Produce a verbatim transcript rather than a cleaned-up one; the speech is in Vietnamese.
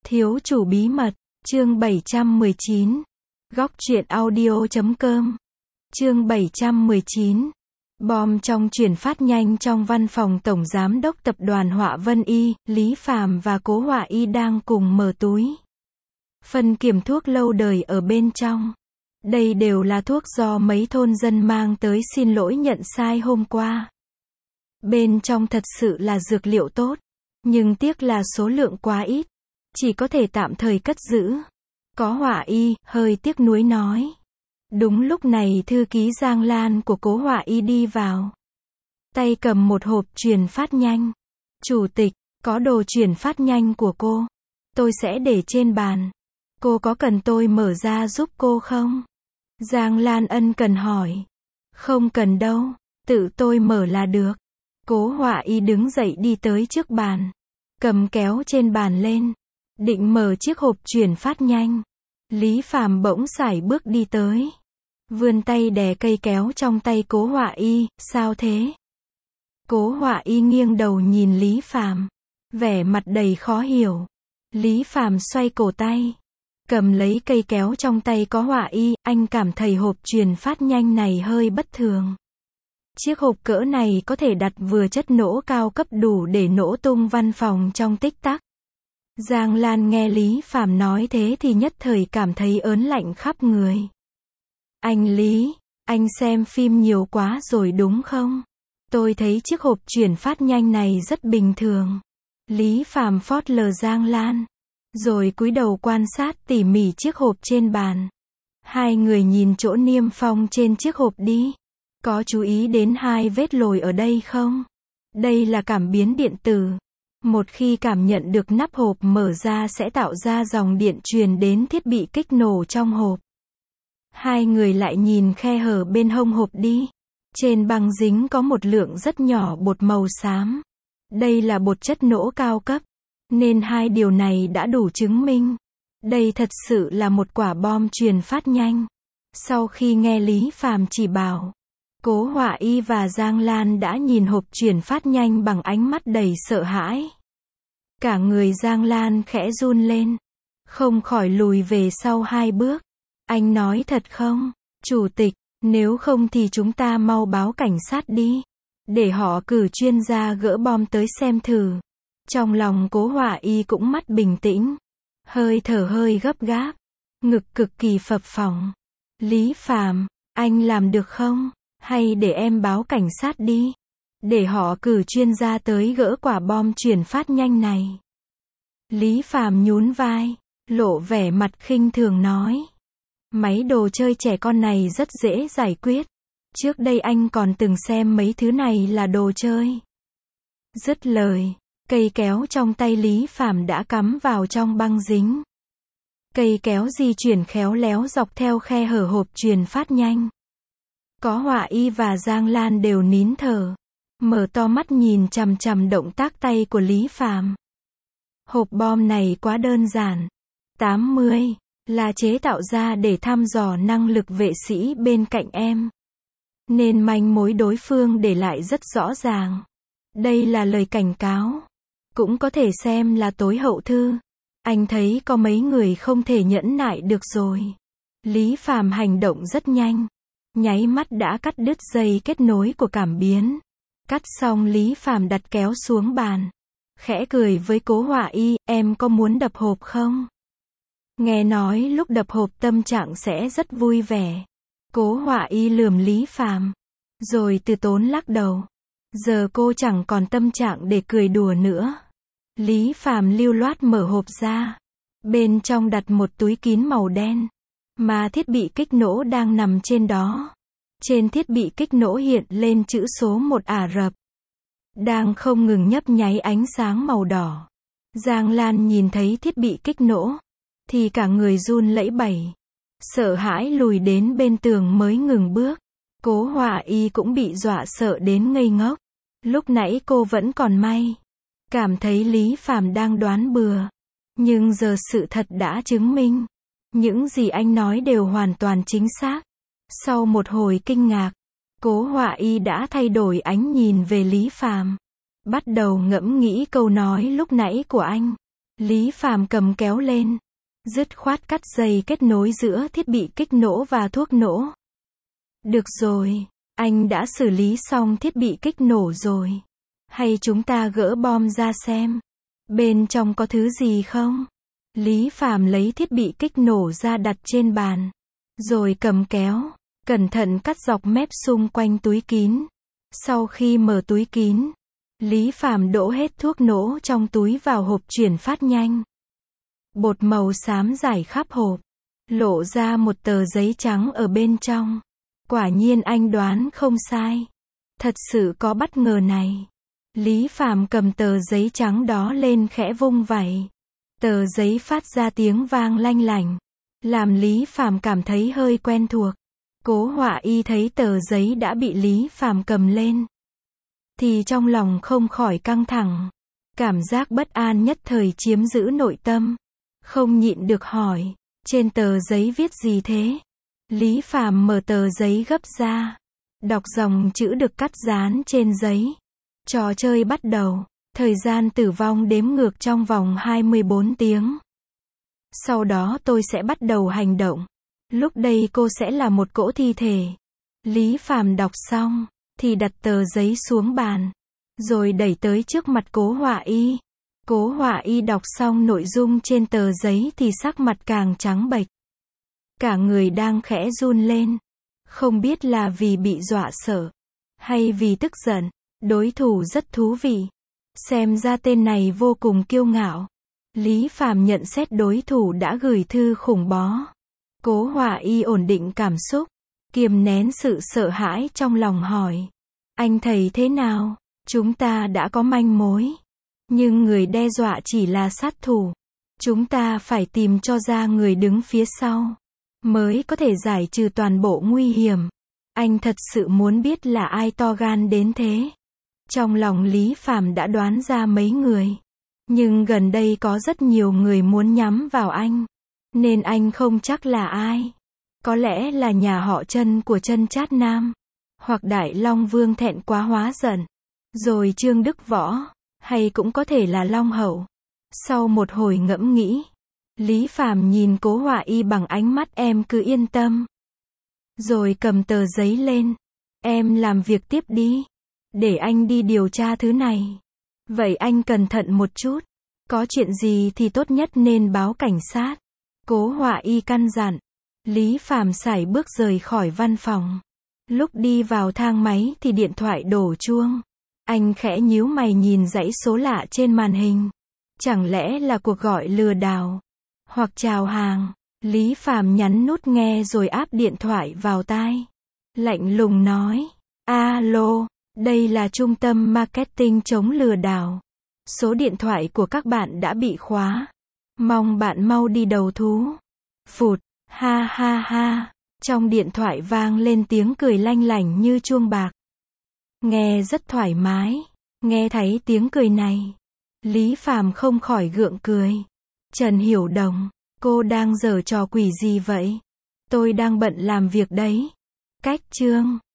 Thiếu chủ bí mật, chương bảy trăm mười chín. Góc truyện audio chấm com. Chương bảy trăm mười chín. Bom trong chuyển phát nhanh trong văn phòng Tổng Giám đốc Tập đoàn Họa Vân Y, Lý Phàm và Cố Họa Y đang cùng mở túi phân kiểm thuốc lâu đời ở bên trong. Đây đều là thuốc do mấy thôn dân mang tới xin lỗi nhận sai hôm qua. Bên trong thật sự là dược liệu tốt, nhưng tiếc là số lượng quá ít, chỉ có thể tạm thời cất giữ. Có Họa Y hơi tiếc nuối nói. Đúng lúc này thư ký Giang Lan của Cố Họa Y đi vào, tay cầm một hộp truyền phát nhanh. Chủ tịch, có đồ truyền phát nhanh của cô, tôi sẽ để trên bàn. Cô có cần tôi mở ra giúp cô không? Giang Lan ân cần hỏi. Không cần đâu, tự tôi mở là được. Cố Họa Y đứng dậy đi tới trước bàn, cầm kéo trên bàn lên, định mở chiếc hộp truyền phát nhanh. Lý Phàm bỗng sải bước đi tới, vươn tay đè cây kéo trong tay Cố Họa Y. Sao thế? Cố Họa Y nghiêng đầu nhìn Lý Phàm, vẻ mặt đầy khó hiểu. Lý Phàm xoay cổ tay, cầm lấy cây kéo trong tay Cố Họa Y. Anh cảm thấy hộp truyền phát nhanh này hơi bất thường. Chiếc hộp cỡ này có thể đặt vừa chất nổ cao cấp đủ để nổ tung văn phòng trong tích tắc. Giang Lan nghe Lý Phàm nói thế thì nhất thời cảm thấy ớn lạnh khắp người. Anh Lý, anh xem phim nhiều quá rồi đúng không? Tôi thấy chiếc hộp chuyển phát nhanh này rất bình thường. Lý Phàm phớt lờ Giang Lan, rồi cúi đầu quan sát tỉ mỉ chiếc hộp trên bàn. Hai người nhìn chỗ niêm phong trên chiếc hộp đi. Có chú ý đến hai vết lồi ở đây không? Đây là cảm biến điện tử. Một khi cảm nhận được nắp hộp mở ra sẽ tạo ra dòng điện truyền đến thiết bị kích nổ trong hộp. Hai người lại nhìn khe hở bên hông hộp đi. Trên băng dính có một lượng rất nhỏ bột màu xám. Đây là bột chất nổ cao cấp, nên hai điều này đã đủ chứng minh đây thật sự là một quả bom truyền phát nhanh. Sau khi nghe Lý Phàm chỉ bảo, Cố Họa Y và Giang Lan đã nhìn hộp truyền phát nhanh bằng ánh mắt đầy sợ hãi. Cả người Giang Lan khẽ run lên, không khỏi lùi về sau hai bước. Anh nói thật không, chủ tịch? Nếu không thì chúng ta mau báo cảnh sát đi, để họ cử chuyên gia gỡ bom tới xem thử. Trong lòng Cố Họa Y cũng mắt bình tĩnh, hơi thở hơi gấp gáp, ngực cực kỳ phập phồng. Lý Phàm, anh làm được không? Hay để em báo cảnh sát đi, để họ cử chuyên gia tới gỡ quả bom chuyển phát nhanh này. Lý Phàm nhún vai, lộ vẻ mặt khinh thường nói. Máy đồ chơi trẻ con này rất dễ giải quyết. Trước đây anh còn từng xem mấy thứ này là đồ chơi. Dứt lời, cây kéo trong tay Lý Phàm đã cắm vào trong băng dính. Cây kéo di chuyển khéo léo dọc theo khe hở hộp truyền phát nhanh. Có Họa Y và Giang Lan đều nín thở, mở to mắt nhìn chằm chằm động tác tay của Lý Phàm. Hộp bom này quá đơn giản. tám mươi là chế tạo ra để thăm dò năng lực vệ sĩ bên cạnh em, nên manh mối đối phương để lại rất rõ ràng. Đây là lời cảnh cáo, cũng có thể xem là tối hậu thư. Anh thấy có mấy người không thể nhẫn nại được rồi. Lý Phàm hành động rất nhanh, nháy mắt đã cắt đứt dây kết nối của cảm biến. Cắt xong Lý Phàm đặt kéo xuống bàn, khẽ cười với Cố Họa Y. Em có muốn đập hộp không? Nghe nói lúc đập hộp tâm trạng sẽ rất vui vẻ. Cố Họa Y lườm Lý Phàm, rồi từ tốn lắc đầu. Giờ cô chẳng còn tâm trạng để cười đùa nữa. Lý Phàm lưu loát mở hộp ra. Bên trong đặt một túi kín màu đen, mà thiết bị kích nổ đang nằm trên đó. Trên thiết bị kích nổ hiện lên chữ số một Ả Rập, đang không ngừng nhấp nháy ánh sáng màu đỏ. Giang Lan nhìn thấy thiết bị kích nổ, thì cả người run lẩy bẩy, sợ hãi lùi đến bên tường mới ngừng bước. Cố Họa Y cũng bị dọa sợ đến ngây ngốc. Lúc nãy cô vẫn còn may, cảm thấy Lý Phàm đang đoán bừa. Nhưng giờ sự thật đã chứng minh, những gì anh nói đều hoàn toàn chính xác. Sau một hồi kinh ngạc, Cố Họa Y đã thay đổi ánh nhìn về Lý Phàm, bắt đầu ngẫm nghĩ câu nói lúc nãy của anh. Lý Phàm cầm kéo lên, dứt khoát cắt dây kết nối giữa thiết bị kích nổ và thuốc nổ. Được rồi, anh đã xử lý xong thiết bị kích nổ rồi. Hay chúng ta gỡ bom ra xem. Bên trong có thứ gì không? Lý Phàm lấy thiết bị kích nổ ra đặt trên bàn. Rồi cầm kéo, cẩn thận cắt dọc mép xung quanh túi kín. Sau khi mở túi kín, Lý Phàm đổ hết thuốc nổ trong túi vào hộp chuyển phát nhanh. Bột màu xám rải khắp hộp, lộ ra một tờ giấy trắng ở bên trong. Quả nhiên anh đoán không sai. Thật sự có bất ngờ này. Lý Phàm cầm tờ giấy trắng đó lên khẽ vung vẩy. Tờ giấy phát ra tiếng vang lanh lảnh, làm Lý Phàm cảm thấy hơi quen thuộc. Cố Họa Y thấy tờ giấy đã bị Lý Phàm cầm lên, thì trong lòng không khỏi căng thẳng. Cảm giác bất an nhất thời chiếm giữ nội tâm. Không nhịn được hỏi, trên tờ giấy viết gì thế? Lý Phàm mở tờ giấy gấp ra, đọc dòng chữ được cắt dán trên giấy. Trò chơi bắt đầu, thời gian tử vong đếm ngược trong vòng hai mươi bốn tiếng. Sau đó tôi sẽ bắt đầu hành động. Lúc đây cô sẽ là một cỗ thi thể. Lý Phàm đọc xong, thì đặt tờ giấy xuống bàn, rồi đẩy tới trước mặt Cố Họa Y. Cố Họa Y đọc xong nội dung trên tờ giấy thì sắc mặt càng trắng bệch. Cả người đang khẽ run lên. Không biết là vì bị dọa sợ, hay vì tức giận. Đối thủ rất thú vị. Xem ra tên này vô cùng kiêu ngạo. Lý Phàm nhận xét đối thủ đã gửi thư khủng bố. Cố Họa Y ổn định cảm xúc, kiềm nén sự sợ hãi trong lòng hỏi. Anh thấy thế nào? Chúng ta đã có manh mối. Nhưng người đe dọa chỉ là sát thủ. Chúng ta phải tìm cho ra người đứng phía sau, mới có thể giải trừ toàn bộ nguy hiểm. Anh thật sự muốn biết là ai to gan đến thế. Trong lòng Lý Phàm đã đoán ra mấy người. Nhưng gần đây có rất nhiều người muốn nhắm vào anh. Nên anh không chắc là ai. Có lẽ là nhà họ Trân của Trân Trát Nam. Hoặc Đại Long Vương thẹn quá hóa giận. Rồi Trương Đức Võ. Hay cũng có thể là Long Hậu. Sau một hồi ngẫm nghĩ, Lý Phàm nhìn Cố Họa Y bằng ánh mắt em cứ yên tâm. Rồi cầm tờ giấy lên. Em làm việc tiếp đi. Để anh đi điều tra thứ này. Vậy anh cẩn thận một chút. Có chuyện gì thì tốt nhất nên báo cảnh sát. Cố Họa Y căn dặn. Lý Phàm sải bước rời khỏi văn phòng. Lúc đi vào thang máy thì điện thoại đổ chuông. Anh khẽ nhíu mày nhìn dãy số lạ trên màn hình. Chẳng lẽ là cuộc gọi lừa đảo? Hoặc chào hàng? Lý Phàm nhấn nút nghe rồi áp điện thoại vào tai. Lạnh lùng nói. Alo, đây là trung tâm marketing chống lừa đảo. Số điện thoại của các bạn đã bị khóa. Mong bạn mau đi đầu thú. Phụt, ha ha ha. Trong điện thoại vang lên tiếng cười lanh lảnh như chuông bạc. Nghe rất thoải mái. Nghe thấy tiếng cười này, Lý Phàm không khỏi gượng cười. Trần Hiểu Đồng, cô đang giở trò quỷ gì vậy? Tôi đang bận làm việc đấy. Cách chương